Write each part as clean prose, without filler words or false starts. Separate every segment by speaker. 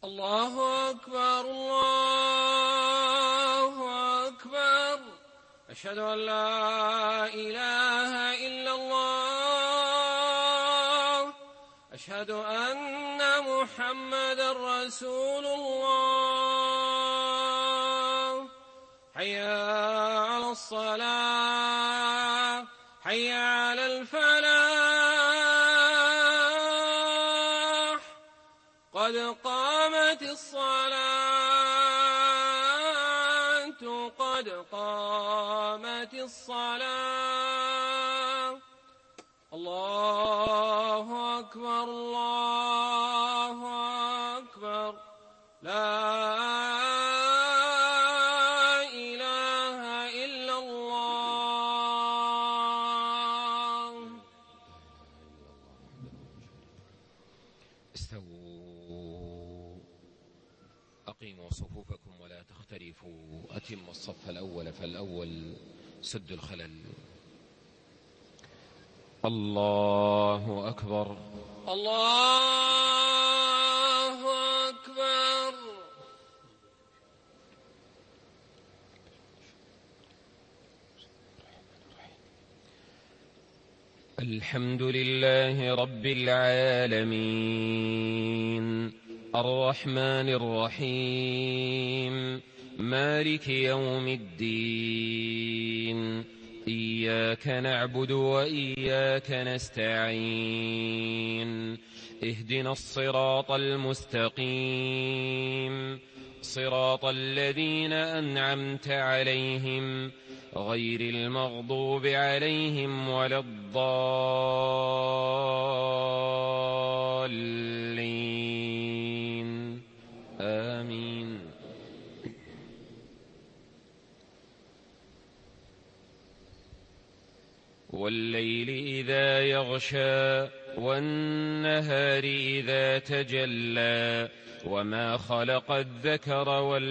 Speaker 1: الله أكبر الله أكبر. أشهد أن لا إله إلا الله. أشهد أن محمدا رسول الله. حي على الصلاة حي على الفلاح. قد قامت الصلاة قد قامت الصلاة. الله أكبر الله أكبر. لا إله إلا الله.
Speaker 2: استووا أقيموا صفوفكم ولا تختلفوا. أتموا الصف الأول فالأول سد الخلل. الله أكبر
Speaker 1: الله أكبر.
Speaker 2: الحمد لله رب العالمين الرحمن الرحيم مالك يوم الدين. إياك نعبد وإياك نستعين. اهدنا الصراط المستقيم صراط الذين أنعمت عليهم غير المغضوب عليهم ولا الضالين. آمين. والليل إذا يغشى والنهار إذا تجلى وما خلق الذكر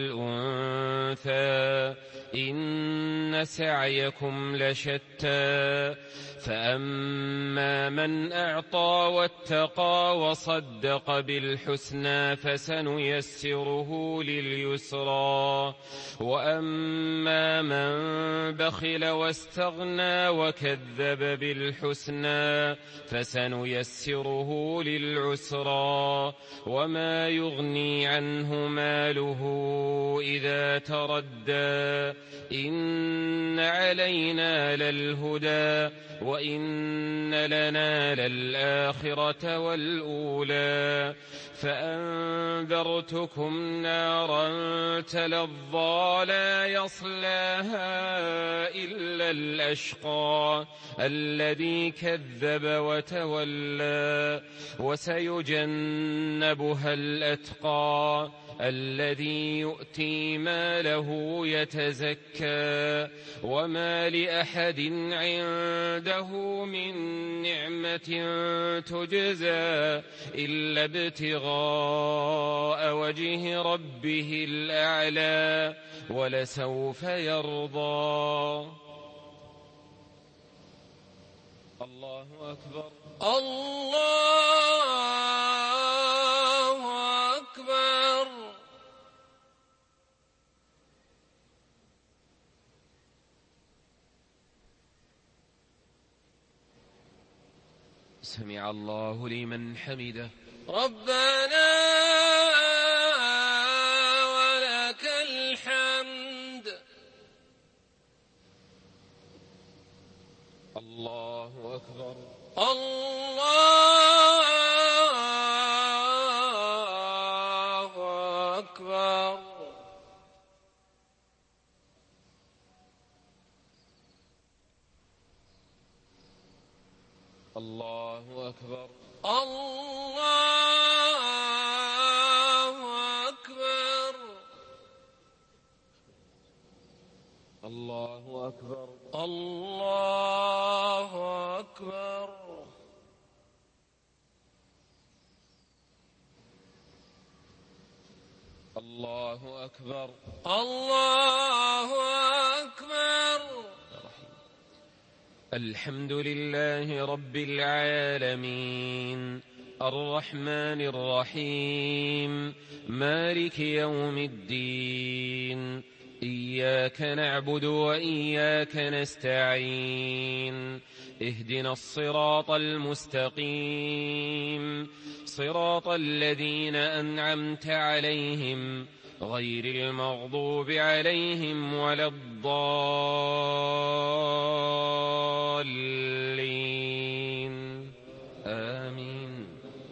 Speaker 2: والأنثى إن سعيكم لشتى. فأما من أعطى واتقى وصدق بالحسنى فسنيسره لليسرى. وأما من بخل واستغنى وكذب بالحسنى فسنيسره للعسرى. وما يغني عنه ماله إذا تردى. إن علينا للهدى وإن لنا للآخرة والأولى. فأنذرتكم نارا تلظى لا يصلاها إلا الأشقى الذي كذب وتولى. وسيجنبها الأتقى الذي يؤتي ماله يتزكى. وما لأحد عنده من نعمة تجزى إلا ابتغاء وجه ربه الأعلى ولسوف يرضى. الله أكبر
Speaker 1: الله أكبر.
Speaker 2: سمع الله لمن حمده.
Speaker 1: ربنا ولك الحمد.
Speaker 2: الله أكبر
Speaker 1: الله أكبر.
Speaker 2: الله أكبر
Speaker 1: الله أكبر.
Speaker 2: الله أكبر
Speaker 1: الله أكبر.
Speaker 2: الله أكبر
Speaker 1: الله أكبر.
Speaker 2: الحمد لله رب العالمين الرحمن الرحيم مالك يوم الدين إياك نعبد وإياك نستعين اهدنا الصراط المستقيم صراط الذين أنعمت عليهم غير المغضوب عليهم ولا الضالين آمين.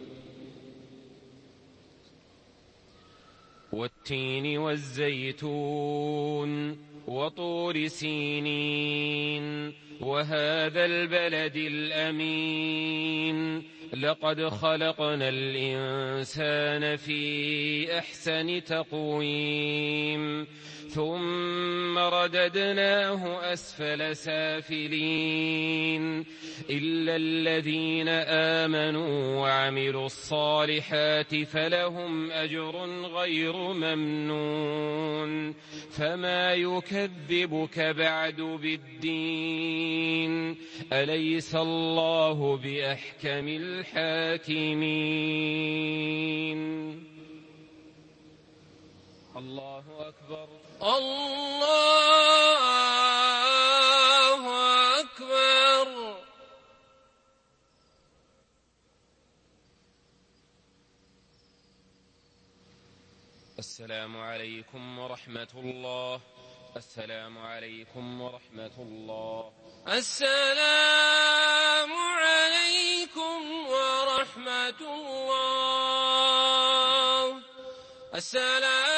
Speaker 2: والتين والزيتون وطور سينين وهذا البلد الأمين لقد خلقنا الإنسان في أحسن تقويم ثم رددناه أسفل سافلين إلا الذين آمنوا وعملوا الصالحات فلهم أجر غير ممنون فما يكذبك بعد بالدين أليس الله بأحكم الحاكمين. الله أكبر.
Speaker 1: الله أكبر.
Speaker 2: السلام عليكم ورحمة الله. السلام عليكم ورحمة الله.
Speaker 1: السلام عليكم ورحمة الله. السلام